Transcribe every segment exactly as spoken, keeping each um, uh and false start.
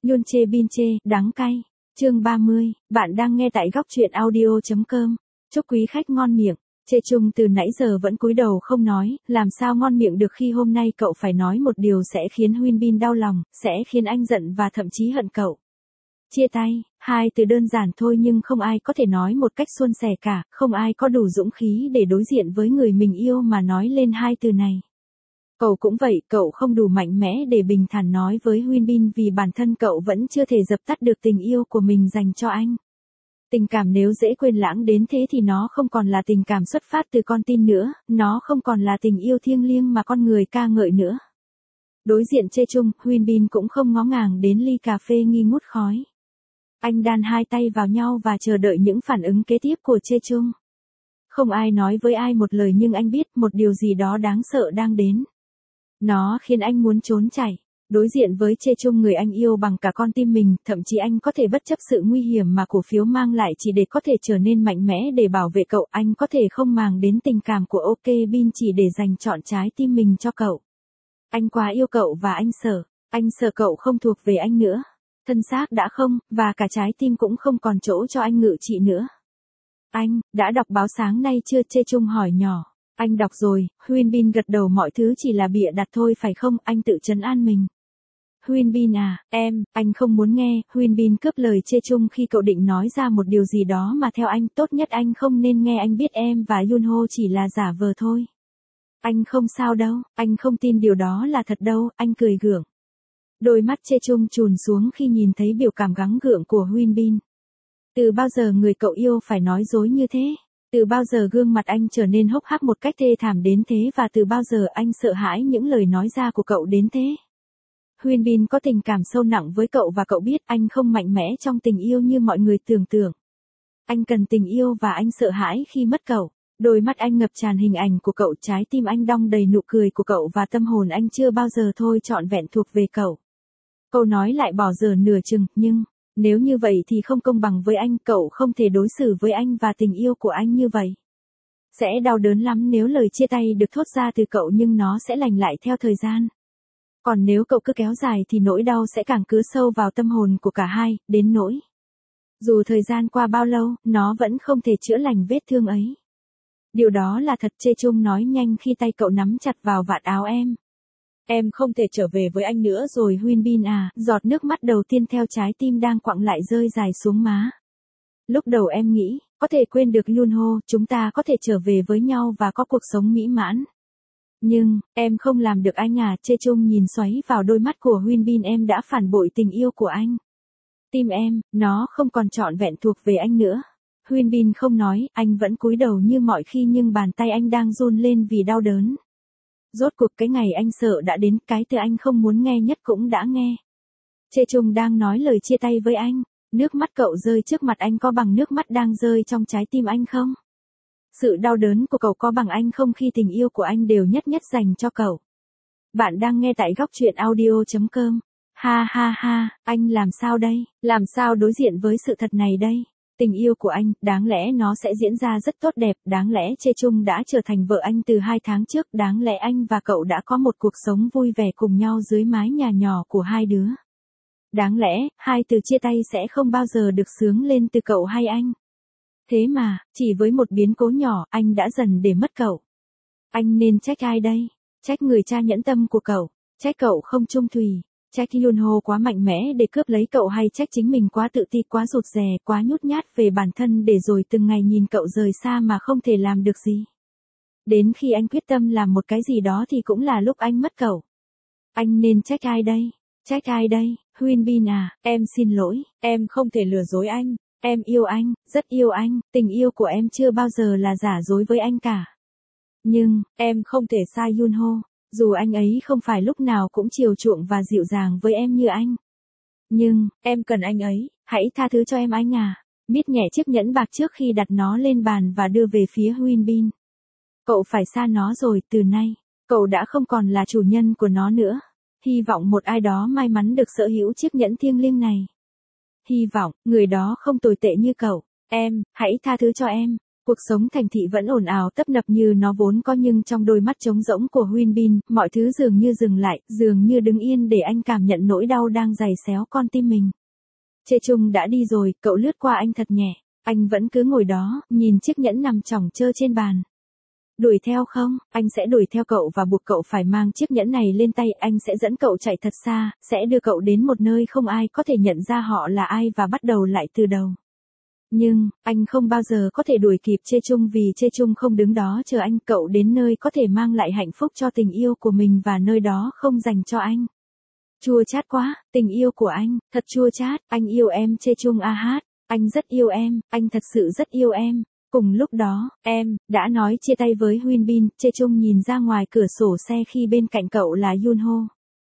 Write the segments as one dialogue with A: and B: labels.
A: Yun chê bin chê, đắng cay. Chương ba mươi, bạn đang nghe tại góc truyện audio chấm com. Chúc quý khách ngon miệng. Chê Chung từ nãy giờ vẫn cúi đầu không nói, làm sao ngon miệng được khi hôm nay cậu phải nói một điều sẽ khiến Huyên Bin đau lòng, sẽ khiến anh giận và thậm chí hận cậu. Chia tay, hai từ đơn giản thôi nhưng không ai có thể nói một cách suôn sẻ cả, không ai có đủ dũng khí để đối diện với người mình yêu mà nói lên hai từ này. Cậu cũng vậy, cậu không đủ mạnh mẽ để bình thản nói với Huyên Bin vì bản thân cậu vẫn chưa thể dập tắt được tình yêu của mình dành cho anh. Tình cảm nếu dễ quên lãng đến thế thì nó không còn là tình cảm xuất phát từ con tim nữa, nó không còn là tình yêu thiêng liêng mà con người ca ngợi nữa. Đối diện Chê Chung, Huyên Bin cũng không ngó ngàng đến ly cà phê nghi ngút khói. Anh đan hai tay vào nhau và chờ đợi những phản ứng kế tiếp của Chê Chung. Không ai nói với ai một lời nhưng anh biết một điều gì đó đáng sợ đang đến. Nó khiến anh muốn trốn chạy. Đối diện với Chê Chung người anh yêu bằng cả con tim mình, thậm chí anh có thể bất chấp sự nguy hiểm mà cổ phiếu mang lại chỉ để có thể trở nên mạnh mẽ để bảo vệ cậu. Anh có thể không màng đến tình cảm của OK Bin chỉ để dành trọn trái tim mình cho cậu. Anh quá yêu cậu và anh sợ, anh sợ cậu không thuộc về anh nữa. Thân xác đã không, và cả trái tim cũng không còn chỗ cho anh ngự trị nữa. Anh, đã đọc báo sáng nay chưa? Chê Chung hỏi nhỏ. Anh đọc rồi, Huyên Bin gật đầu, mọi thứ chỉ là bịa đặt thôi phải không? Anh tự trấn an mình. Huyên Bin à, em, anh không muốn nghe. Huyên Bin cướp lời Chê Chung khi cậu định nói ra một điều gì đó mà theo anh tốt nhất anh không nên nghe. Anh biết em và Yunho chỉ là giả vờ thôi. Anh không sao đâu, anh không tin điều đó là thật đâu, anh cười gượng. Đôi mắt Chê Chung trùn xuống khi nhìn thấy biểu cảm gắng gượng của Huyên Bin. Từ bao giờ người cậu yêu phải nói dối như thế? Từ bao giờ gương mặt anh trở nên hốc hác một cách thê thảm đến thế và từ bao giờ anh sợ hãi những lời nói ra của cậu đến thế? Huyên Bin có tình cảm sâu nặng với cậu và cậu biết anh không mạnh mẽ trong tình yêu như mọi người tưởng tượng. Anh cần tình yêu và anh sợ hãi khi mất cậu. Đôi mắt anh ngập tràn hình ảnh của cậu, trái tim anh đong đầy nụ cười của cậu và tâm hồn anh chưa bao giờ thôi trọn vẹn thuộc về cậu. Câu nói lại bỏ dở nửa chừng, nhưng, nếu như vậy thì không công bằng với anh, cậu không thể đối xử với anh và tình yêu của anh như vậy. Sẽ đau đớn lắm nếu lời chia tay được thốt ra từ cậu nhưng nó sẽ lành lại theo thời gian. Còn nếu cậu cứ kéo dài thì nỗi đau sẽ càng cứ sâu vào tâm hồn của cả hai, đến nỗi. Dù thời gian qua bao lâu, nó vẫn không thể chữa lành vết thương ấy. Điều đó là thật. Chê Chung nói nhanh khi tay cậu nắm chặt vào vạt áo em. Em không thể trở về với anh nữa rồi Huyên Bin à, giọt nước mắt đầu tiên theo trái tim đang quặn lại rơi dài xuống má. Lúc đầu em nghĩ, có thể quên được Yunho, chúng ta có thể trở về với nhau và có cuộc sống mỹ mãn. Nhưng, em không làm được anh à. Chê Chung nhìn xoáy vào đôi mắt của Huyên Bin. Em đã phản bội tình yêu của anh. Tim em, nó không còn trọn vẹn thuộc về anh nữa. Huyên Bin không nói, anh vẫn cúi đầu như mọi khi nhưng bàn tay anh đang run lên vì đau đớn. Rốt cuộc cái ngày anh sợ đã đến, cái từ anh không muốn nghe nhất cũng đã nghe. Chê Chung đang nói lời chia tay với anh, nước mắt cậu rơi trước mặt anh có bằng nước mắt đang rơi trong trái tim anh không? Sự đau đớn của cậu có bằng anh không khi tình yêu của anh đều nhất nhất dành cho cậu? Bạn đang nghe tại góc truyện audio chấm com. Ha ha ha, anh làm sao đây? Làm sao đối diện với sự thật này đây? Tình yêu của anh, đáng lẽ nó sẽ diễn ra rất tốt đẹp, đáng lẽ Chê Chung đã trở thành vợ anh từ hai tháng trước, đáng lẽ anh và cậu đã có một cuộc sống vui vẻ cùng nhau dưới mái nhà nhỏ của hai đứa. Đáng lẽ, hai từ chia tay sẽ không bao giờ được xướng lên từ cậu hay anh. Thế mà, chỉ với một biến cố nhỏ, anh đã dần để mất cậu. Anh nên trách ai đây? Trách người cha nhẫn tâm của cậu, trách cậu không trung thủy. Trách Yunho quá mạnh mẽ để cướp lấy cậu hay trách chính mình quá tự ti, quá rụt rè, quá nhút nhát về bản thân để rồi từng ngày nhìn cậu rời xa mà không thể làm được gì. Đến khi anh quyết tâm làm một cái gì đó thì cũng là lúc anh mất cậu. Anh nên trách ai đây? Trách ai đây? Huyên Bin à, em xin lỗi, em không thể lừa dối anh. Em yêu anh, rất yêu anh, tình yêu của em chưa bao giờ là giả dối với anh cả. Nhưng, em không thể xa Yunho. Dù anh ấy không phải lúc nào cũng chiều chuộng và dịu dàng với em như anh. Nhưng, em cần anh ấy, hãy tha thứ cho em anh à. Mít nhẹ chiếc nhẫn bạc trước khi đặt nó lên bàn và đưa về phía Huyên Bin. Cậu phải xa nó rồi, từ nay, cậu đã không còn là chủ nhân của nó nữa. Hy vọng một ai đó may mắn được sở hữu chiếc nhẫn thiêng liêng này. Hy vọng, người đó không tồi tệ như cậu. Em, hãy tha thứ cho em. Cuộc sống thành thị vẫn ồn ào tấp nập như nó vốn có, nhưng trong đôi mắt trống rỗng của Huyên Bin, mọi thứ dường như dừng lại, dường như đứng yên để anh cảm nhận nỗi đau đang giày xéo con tim mình. Chê Chung đã đi rồi, cậu lướt qua anh thật nhẹ. Anh vẫn cứ ngồi đó, nhìn chiếc nhẫn nằm chỏng chơ trên bàn. Đuổi theo không? Anh sẽ đuổi theo cậu và buộc cậu phải mang chiếc nhẫn này lên tay. Anh sẽ dẫn cậu chạy thật xa, sẽ đưa cậu đến một nơi không ai có thể nhận ra họ là ai và bắt đầu lại từ đầu. Nhưng, anh không bao giờ có thể đuổi kịp Chê Chung vì Chê Chung không đứng đó chờ anh. Cậu đến nơi có thể mang lại hạnh phúc cho tình yêu của mình và nơi đó không dành cho anh. Chua chát quá, tình yêu của anh, thật chua chát. Anh yêu em Chê Chung a hát. Anh rất yêu em, anh thật sự rất yêu em. Cùng lúc đó, em đã nói chia tay với Huyên Bin. Chê Chung nhìn ra ngoài cửa sổ xe khi bên cạnh cậu là Yoon Ho.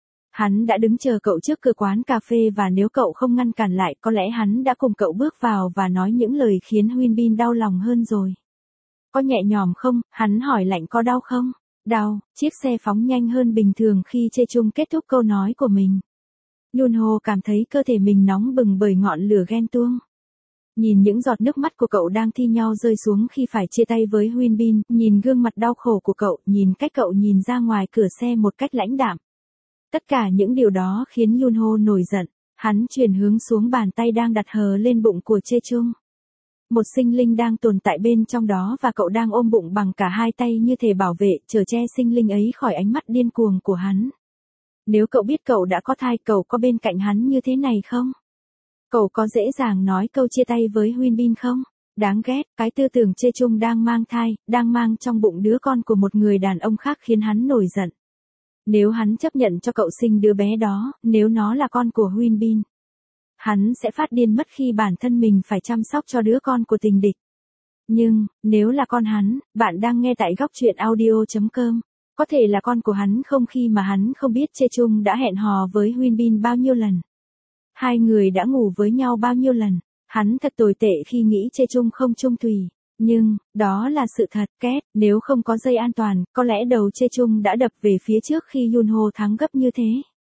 A: Hắn đã đứng chờ cậu trước cửa quán cà phê và nếu cậu không ngăn cản lại, có lẽ hắn đã cùng cậu bước vào và nói những lời khiến Huyên Bin đau lòng hơn rồi. Có nhẹ nhõm không? Hắn hỏi lạnh. Có đau không? Đau. Chiếc xe phóng nhanh hơn bình thường khi Chê Chung kết thúc câu nói của mình. Yoon Ho cảm thấy cơ thể mình nóng bừng bởi ngọn lửa ghen tuông. Nhìn những giọt nước mắt của cậu đang thi nhau rơi xuống khi phải chia tay với Huyên Bin, nhìn gương mặt đau khổ của cậu, nhìn cách cậu nhìn ra ngoài cửa xe một cách lãnh đạm. Tất cả những điều đó khiến Yoon Ho nổi giận. Hắn chuyển hướng xuống bàn tay đang đặt hờ lên bụng của Chê Chung. Một sinh linh đang tồn tại bên trong đó và cậu đang ôm bụng bằng cả hai tay như thể bảo vệ, chở che sinh linh ấy khỏi ánh mắt điên cuồng của hắn. Nếu cậu biết cậu đã có thai, cậu có bên cạnh hắn như thế này không? Cậu có dễ dàng nói câu chia tay với Huyên Bin không? Đáng ghét, cái tư tưởng Chê Chung đang mang thai, đang mang trong bụng đứa con của một người đàn ông khác khiến hắn nổi giận. Nếu hắn chấp nhận cho cậu sinh đứa bé đó, nếu nó là con của Huyên Bin, hắn sẽ phát điên mất khi bản thân mình phải chăm sóc cho đứa con của tình địch. Nhưng, nếu là con hắn, bạn đang nghe tại góc truyện audio chấm com, có thể là con của hắn không khi mà hắn không biết Chê Chung đã hẹn hò với Huyên Bin bao nhiêu lần. Hai người đã ngủ với nhau bao nhiêu lần. Hắn thật tồi tệ khi nghĩ Chê Chung không chung thủy. Nhưng, đó là sự thật. Két, nếu không có dây an toàn, có lẽ đầu Chê Chung đã đập về phía trước khi Yoon Ho thắng gấp như thế.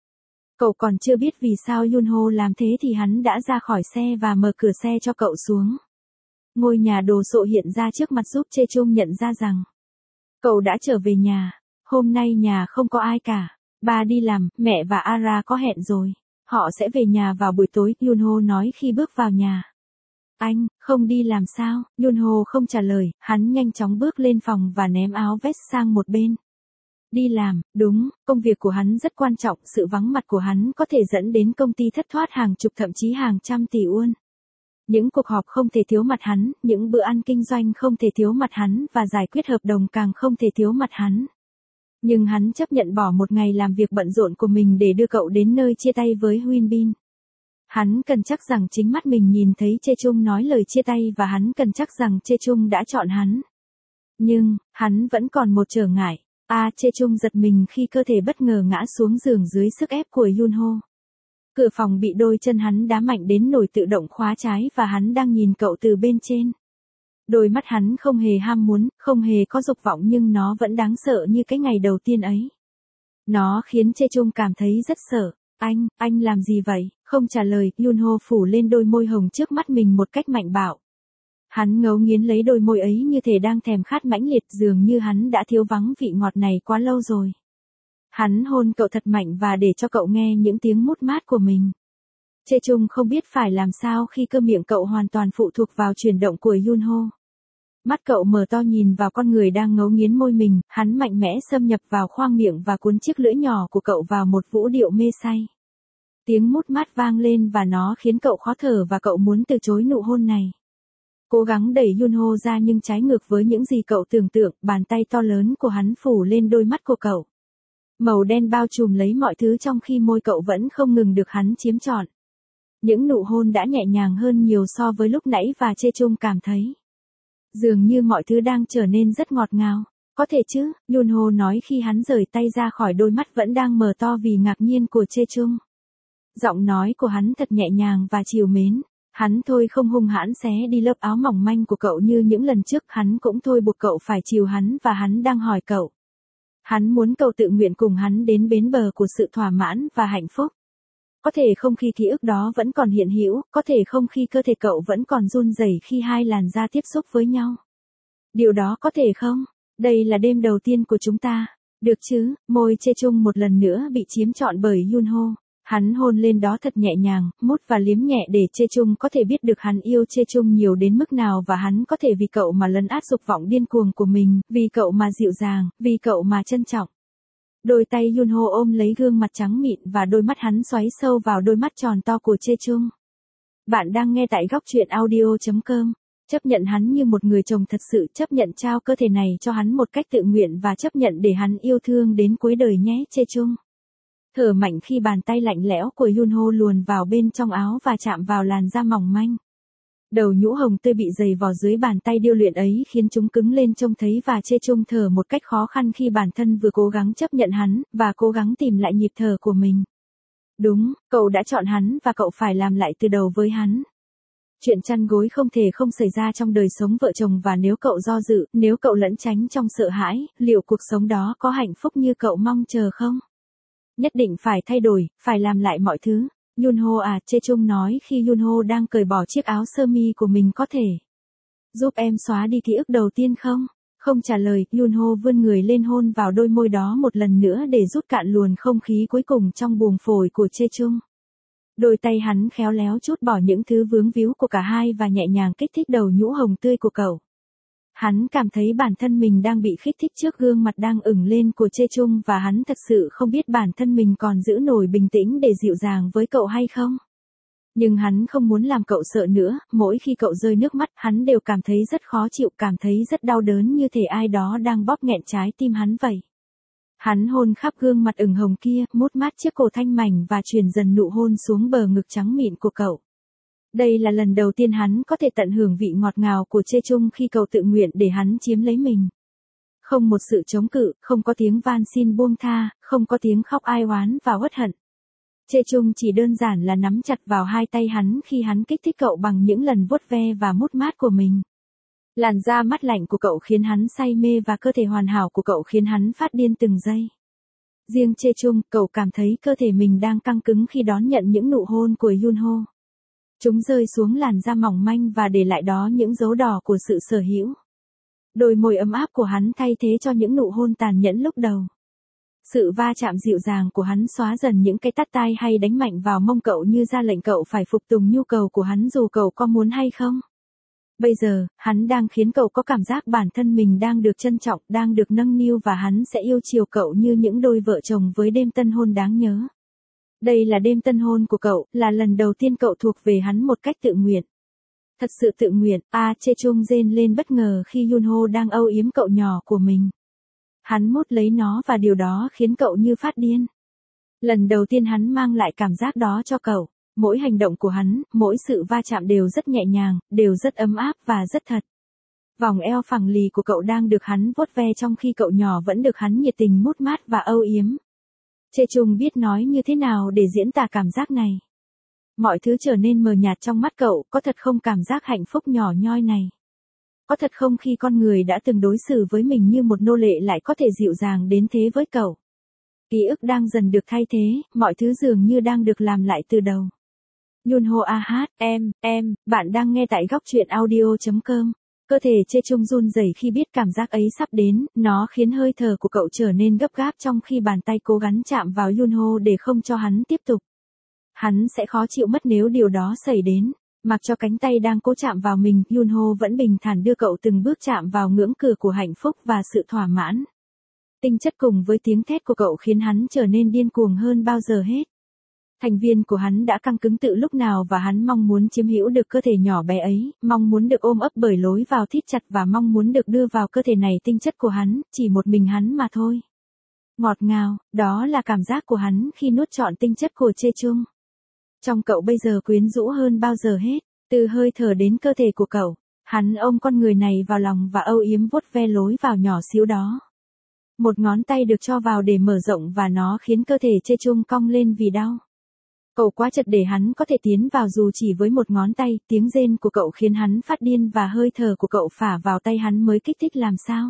A: Cậu còn chưa biết vì sao Yoon Ho làm thế thì hắn đã ra khỏi xe và mở cửa xe cho cậu xuống. Ngôi nhà đồ sộ hiện ra trước mặt giúp Chê Chung nhận ra rằng cậu đã trở về nhà. Hôm nay nhà không có ai cả. Ba đi làm, mẹ và Ara có hẹn rồi. Họ sẽ về nhà vào buổi tối, Yoon Ho nói khi bước vào nhà. Anh, không đi làm sao? Yoon Ho không trả lời, hắn nhanh chóng bước lên phòng và ném áo vest sang một bên. Đi làm, đúng, công việc của hắn rất quan trọng, sự vắng mặt của hắn có thể dẫn đến công ty thất thoát hàng chục thậm chí hàng trăm tỷ won. Những cuộc họp không thể thiếu mặt hắn, những bữa ăn kinh doanh không thể thiếu mặt hắn và giải quyết hợp đồng càng không thể thiếu mặt hắn. Nhưng hắn chấp nhận bỏ một ngày làm việc bận rộn của mình để đưa cậu đến nơi chia tay với Huyên Bin. Hắn cần chắc rằng chính mắt mình nhìn thấy Chê Chung nói lời chia tay và hắn cần chắc rằng Chê Chung đã chọn hắn. Nhưng, hắn vẫn còn một trở ngại. À, Chê Chung giật mình khi cơ thể bất ngờ ngã xuống giường dưới sức ép của Yoon Ho. Cửa phòng bị đôi chân hắn đá mạnh đến nồi tự động khóa trái và hắn đang nhìn cậu từ bên trên. Đôi mắt hắn không hề ham muốn, không hề có dục vọng nhưng nó vẫn đáng sợ như cái ngày đầu tiên ấy. Nó khiến Chê Chung cảm thấy rất sợ. Anh, anh làm gì vậy? Không trả lời, Yoon Ho phủ lên đôi môi hồng trước mắt mình một cách mạnh bạo. Hắn ngấu nghiến lấy đôi môi ấy như thể đang thèm khát mãnh liệt, dường như hắn đã thiếu vắng vị ngọt này quá lâu rồi. Hắn hôn cậu thật mạnh và để cho cậu nghe những tiếng mút mát của mình. Chê Chung không biết phải làm sao khi cơ miệng cậu hoàn toàn phụ thuộc vào chuyển động của Yoon Ho. Mắt cậu mở to nhìn vào con người đang ngấu nghiến môi mình, hắn mạnh mẽ xâm nhập vào khoang miệng và cuốn chiếc lưỡi nhỏ của cậu vào một vũ điệu mê say. Tiếng mút mát vang lên và nó khiến cậu khó thở và cậu muốn từ chối nụ hôn này. Cố gắng đẩy Yoon Ho ra nhưng trái ngược với những gì cậu tưởng tượng, bàn tay to lớn của hắn phủ lên đôi mắt của cậu. Màu đen bao trùm lấy mọi thứ trong khi môi cậu vẫn không ngừng được hắn chiếm trọn. Những nụ hôn đã nhẹ nhàng hơn nhiều so với lúc nãy và Chê Chung cảm thấy dường như mọi thứ đang trở nên rất ngọt ngào. Có thể chứ, Yoon Ho nói khi hắn rời tay ra khỏi đôi mắt vẫn đang mở to vì ngạc nhiên của Chê Chung. Giọng nói của hắn thật nhẹ nhàng và trìu mến. Hắn thôi không hung hãn xé đi lớp áo mỏng manh của cậu như những lần trước, hắn cũng thôi buộc cậu phải chiều hắn và hắn đang hỏi cậu. Hắn muốn cậu tự nguyện cùng hắn đến bến bờ của sự thỏa mãn và hạnh phúc. Có thể không khi ký ức đó vẫn còn hiện hữu, có thể không khi cơ thể cậu vẫn còn run rẩy khi hai làn da tiếp xúc với nhau. Điều đó có thể không? Đây là đêm đầu tiên của chúng ta. Được chứ, môi Chê Chung một lần nữa bị chiếm trọn bởi Yunho. Hắn hôn lên đó thật nhẹ nhàng, mút và liếm nhẹ để Chê Chung có thể biết được hắn yêu Chê Chung nhiều đến mức nào và hắn có thể vì cậu mà lấn át dục vọng điên cuồng của mình, vì cậu mà dịu dàng, vì cậu mà trân trọng. Đôi tay Yunho ôm lấy gương mặt trắng mịn và đôi mắt hắn xoáy sâu vào đôi mắt tròn to của Chê Chung. Bạn đang nghe tại góc truyện audio chấm com. Chấp nhận hắn như một người chồng thật sự, chấp nhận trao cơ thể này cho hắn một cách tự nguyện và chấp nhận để hắn yêu thương đến cuối đời nhé Chê Chung. Thở mạnh khi bàn tay lạnh lẽo của Yunho luồn vào bên trong áo và chạm vào làn da mỏng manh. Đầu nhũ hồng tươi bị dày vò dưới bàn tay điêu luyện ấy khiến chúng cứng lên trông thấy và Chê Chung thở một cách khó khăn khi bản thân vừa cố gắng chấp nhận hắn, và cố gắng tìm lại nhịp thở của mình. Đúng, cậu đã chọn hắn và cậu phải làm lại từ đầu với hắn. Chuyện chăn gối không thể không xảy ra trong đời sống vợ chồng và nếu cậu do dự, nếu cậu lẩn tránh trong sợ hãi, liệu cuộc sống đó có hạnh phúc như cậu mong chờ không? Nhất định phải thay đổi, phải làm lại mọi thứ. Yunho à, Chê Chung nói khi Yunho đang cởi bỏ chiếc áo sơ mi của mình có thể giúp em xóa đi ký ức đầu tiên không? Không trả lời, Yunho vươn người lên hôn vào đôi môi đó một lần nữa để rút cạn luồng không khí cuối cùng trong buồng phổi của Chê Chung. Đôi tay hắn khéo léo trút bỏ những thứ vướng víu của cả hai và nhẹ nhàng kích thích đầu nhũ hồng tươi của cậu. Hắn cảm thấy bản thân mình đang bị kích thích trước gương mặt đang ửng lên của Chê Chung và hắn thật sự không biết bản thân mình còn giữ nổi bình tĩnh để dịu dàng với cậu hay không. Nhưng hắn không muốn làm cậu sợ nữa, mỗi khi cậu rơi nước mắt hắn đều cảm thấy rất khó chịu, cảm thấy rất đau đớn như thể ai đó đang bóp nghẹn trái tim hắn vậy. Hắn hôn khắp gương mặt ửng hồng kia, mút mát chiếc cổ thanh mảnh và truyền dần nụ hôn xuống bờ ngực trắng mịn của cậu. Đây là lần đầu tiên hắn có thể tận hưởng vị ngọt ngào của Chê Chung khi cậu tự nguyện để hắn chiếm lấy mình. Không một sự chống cự, không có tiếng van xin buông tha, không có tiếng khóc ai oán và uất hận. Chê Chung chỉ đơn giản là nắm chặt vào hai tay hắn khi hắn kích thích cậu bằng những lần vuốt ve và mút mát của mình. Làn da mát lạnh của cậu khiến hắn say mê và cơ thể hoàn hảo của cậu khiến hắn phát điên từng giây. Riêng Chê Chung, cậu cảm thấy cơ thể mình đang căng cứng khi đón nhận những nụ hôn của Yunho. Chúng rơi xuống làn da mỏng manh và để lại đó những dấu đỏ của sự sở hữu. Đôi môi ấm áp của hắn thay thế cho những nụ hôn tàn nhẫn lúc đầu. Sự va chạm dịu dàng của hắn xóa dần những cái tát tai hay đánh mạnh vào mông cậu như ra lệnh cậu phải phục tùng nhu cầu của hắn dù cậu có muốn hay không. Bây giờ, hắn đang khiến cậu có cảm giác bản thân mình đang được trân trọng, đang được nâng niu và hắn sẽ yêu chiều cậu như những đôi vợ chồng với đêm tân hôn đáng nhớ. Đây là đêm tân hôn của cậu, là lần đầu tiên cậu thuộc về hắn một cách tự nguyện. Thật sự tự nguyện, à Chê Chung rên lên bất ngờ khi Yunho đang âu yếm cậu nhỏ của mình. Hắn mút lấy nó và điều đó khiến cậu như phát điên. Lần đầu tiên hắn mang lại cảm giác đó cho cậu. Mỗi hành động của hắn, mỗi sự va chạm đều rất nhẹ nhàng, đều rất ấm áp và rất thật. Vòng eo phẳng lì của cậu đang được hắn vuốt ve trong khi cậu nhỏ vẫn được hắn nhiệt tình mút mát và âu yếm. Chê Chung biết nói như thế nào để diễn tả cảm giác này. Mọi thứ trở nên mờ nhạt trong mắt cậu, có thật không cảm giác hạnh phúc nhỏ nhoi này? Có thật không khi con người đã từng đối xử với mình như một nô lệ lại có thể dịu dàng đến thế với cậu? Ký ức đang dần được thay thế, mọi thứ dường như đang được làm lại từ đầu. Yunho a hát, em, em, bạn đang nghe tại góc truyện audio chấm com. Cơ thể Chê Chung run rẩy khi biết cảm giác ấy sắp đến, nó khiến hơi thở của cậu trở nên gấp gáp trong khi bàn tay cố gắng chạm vào Yunho để không cho hắn tiếp tục. Hắn sẽ khó chịu mất nếu điều đó xảy đến. Mặc cho cánh tay đang cố chạm vào mình, Yunho vẫn bình thản đưa cậu từng bước chạm vào ngưỡng cửa của hạnh phúc và sự thỏa mãn. Tinh chất cùng với tiếng thét của cậu khiến hắn trở nên điên cuồng hơn bao giờ hết. Thành viên của hắn đã căng cứng từ lúc nào và hắn mong muốn chiếm hữu được cơ thể nhỏ bé ấy, mong muốn được ôm ấp bởi lối vào thít chặt và mong muốn được đưa vào cơ thể này tinh chất của hắn, chỉ một mình hắn mà thôi. Ngọt ngào, đó là cảm giác của hắn khi nuốt trọn tinh chất của Chê Chung. Trong cậu bây giờ quyến rũ hơn bao giờ hết, từ hơi thở đến cơ thể của cậu, hắn ôm con người này vào lòng và âu yếm vuốt ve lối vào nhỏ xíu đó. Một ngón tay được cho vào để mở rộng và nó khiến cơ thể Chê Chung cong lên vì đau. Cậu quá chật để hắn có thể tiến vào dù chỉ với một ngón tay, tiếng rên của cậu khiến hắn phát điên và hơi thở của cậu phả vào tay hắn mới kích thích làm sao.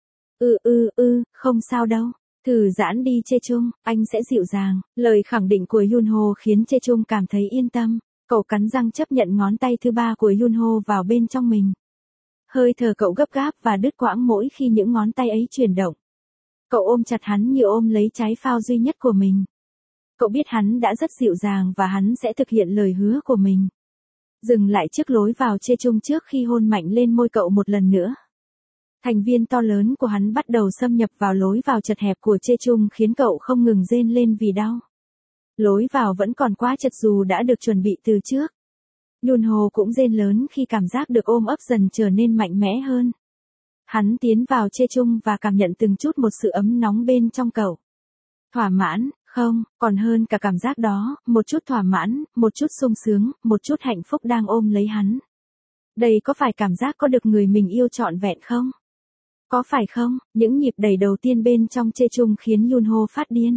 A: Ừ ừ ừ, không sao đâu. Thử giãn đi Chê Chung, anh sẽ dịu dàng. Lời khẳng định của Yunho khiến Chê Chung cảm thấy yên tâm. Cậu cắn răng chấp nhận ngón tay thứ ba của Yunho vào bên trong mình. Hơi thở cậu gấp gáp và đứt quãng mỗi khi những ngón tay ấy chuyển động. Cậu ôm chặt hắn như ôm lấy trái phao duy nhất của mình. Cậu biết hắn đã rất dịu dàng và hắn sẽ thực hiện lời hứa của mình. Dừng lại trước lối vào chê chung trước khi hôn mạnh lên môi cậu một lần nữa. Thành viên to lớn của hắn bắt đầu xâm nhập vào lối vào chật hẹp của chê chung khiến cậu không ngừng rên lên vì đau. Lối vào vẫn còn quá chật dù đã được chuẩn bị từ trước. Yunho cũng rên lớn khi cảm giác được ôm ấp dần trở nên mạnh mẽ hơn. Hắn tiến vào chê chung và cảm nhận từng chút một sự ấm nóng bên trong cậu. Thỏa mãn, không, còn hơn cả cảm giác đó, một chút thỏa mãn, một chút sung sướng, một chút hạnh phúc đang ôm lấy hắn. Đây có phải cảm giác có được người mình yêu trọn vẹn không? Có phải không? Những nhịp đẩy đầu tiên bên trong chê chung khiến Yunho phát điên.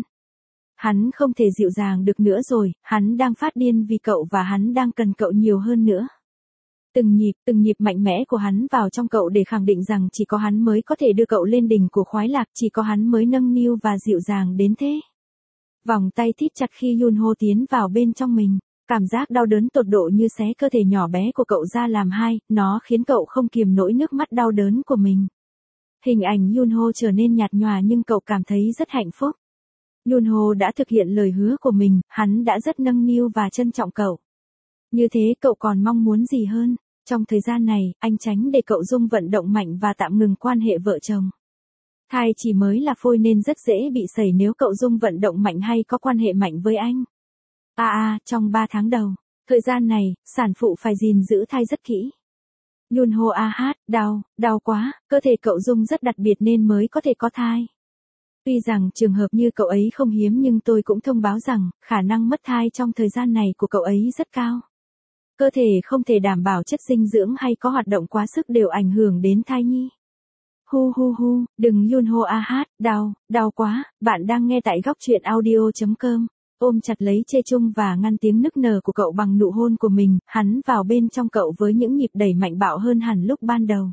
A: Hắn không thể dịu dàng được nữa rồi, hắn đang phát điên vì cậu và hắn đang cần cậu nhiều hơn nữa. Từng nhịp, từng nhịp mạnh mẽ của hắn vào trong cậu để khẳng định rằng chỉ có hắn mới có thể đưa cậu lên đỉnh của khoái lạc, chỉ có hắn mới nâng niu và dịu dàng đến thế. Vòng tay thít chặt khi Yunho tiến vào bên trong mình. Cảm giác đau đớn tột độ như xé cơ thể nhỏ bé của cậu ra làm hai, nó khiến cậu không kiềm nổi nước mắt đau đớn của mình. Hình ảnh Yunho trở nên nhạt nhòa nhưng cậu cảm thấy rất hạnh phúc. Yunho đã thực hiện lời hứa của mình, hắn đã rất nâng niu và trân trọng cậu. Như thế cậu còn mong muốn gì hơn? Trong thời gian này, anh tránh để cậu Dung vận động mạnh và tạm ngừng quan hệ vợ chồng. Thai chỉ mới là phôi nên rất dễ bị sẩy nếu cậu Dung vận động mạnh hay có quan hệ mạnh với anh. À à, trong ba tháng đầu, thời gian này, sản phụ phải gìn giữ thai rất kỹ. Yunho a hát, đau, đau quá, cơ thể cậu Dung rất đặc biệt nên mới có thể có thai. Tuy rằng trường hợp như cậu ấy không hiếm nhưng tôi cũng thông báo rằng, khả năng mất thai trong thời gian này của cậu ấy rất cao. Cơ thể không thể đảm bảo chất dinh dưỡng hay có hoạt động quá sức đều ảnh hưởng đến thai nhi. Hu hu hu, đừng Yunho a hát, đau, đau quá, bạn đang nghe tại góc truyện audio chấm com. Ôm chặt lấy chê chung và ngăn tiếng nức nở của cậu bằng nụ hôn của mình, hắn vào bên trong cậu với những nhịp đẩy mạnh bạo hơn hẳn lúc ban đầu.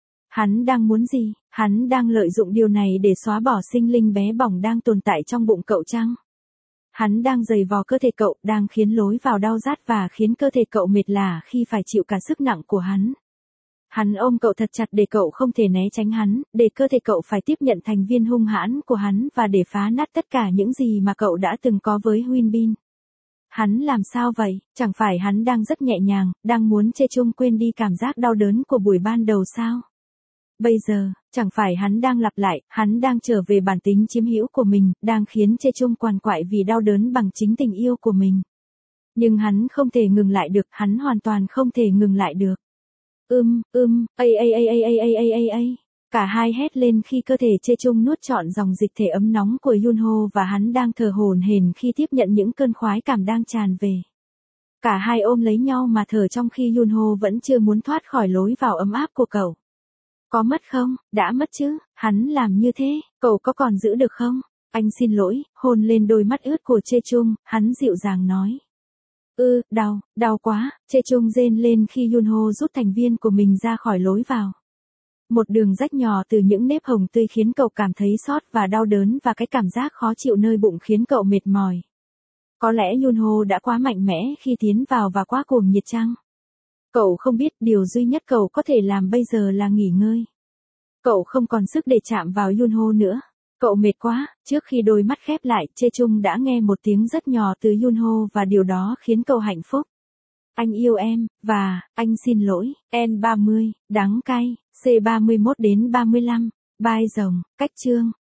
A: Hắn đang muốn gì? Hắn đang lợi dụng điều này để xóa bỏ sinh linh bé bỏng đang tồn tại trong bụng cậu chăng? Hắn đang giày vò cơ thể cậu, đang khiến lối vào đau rát và khiến cơ thể cậu mệt lả khi phải chịu cả sức nặng của hắn. Hắn ôm cậu thật chặt để cậu không thể né tránh hắn, để cơ thể cậu phải tiếp nhận thành viên hung hãn của hắn và để phá nát tất cả những gì mà cậu đã từng có với Huyên Bin. Hắn làm sao vậy? Chẳng phải hắn đang rất nhẹ nhàng, đang muốn chê chung quên đi cảm giác đau đớn của buổi ban đầu sao? Bây giờ, chẳng phải hắn đang lặp lại, hắn đang trở về bản tính chiếm hữu của mình, đang khiến chê chung quằn quại vì đau đớn bằng chính tình yêu của mình. Nhưng hắn không thể ngừng lại được, hắn hoàn toàn không thể ngừng lại được. Ưm, ưm, ây ây ây ây ây ây ây ây ây. Cả hai hét lên khi cơ thể chê chung nuốt trọn dòng dịch thể ấm nóng của Yunho và hắn đang thở hổn hển khi tiếp nhận những cơn khoái cảm đang tràn về. Cả hai ôm lấy nhau mà thở trong khi Yunho vẫn chưa muốn thoát khỏi lối vào ấm áp của cậu. Có mất không? Đã mất chứ, hắn làm như thế, cậu có còn giữ được không? Anh xin lỗi, hôn lên đôi mắt ướt của chê chung, hắn dịu dàng nói. Ư, đau, đau quá, chê chung rên lên khi Yunho rút thành viên của mình ra khỏi lối vào. Một đường rách nhỏ từ những nếp hồng tươi khiến cậu cảm thấy xót và đau đớn và cái cảm giác khó chịu nơi bụng khiến cậu mệt mỏi. Có lẽ Yunho đã quá mạnh mẽ khi tiến vào và quá cuồng nhiệt chăng? Cậu không biết điều duy nhất cậu có thể làm bây giờ là nghỉ ngơi. Cậu không còn sức để chạm vào Yunho nữa. Cậu mệt quá, trước khi đôi mắt khép lại, chê chung đã nghe một tiếng rất nhỏ từ Yunho và điều đó khiến cậu hạnh phúc. Anh yêu em, và, anh xin lỗi, N ba mươi, đắng cay, C ba mươi mốt đến ba mươi lăm, Bai rồng, cách chương.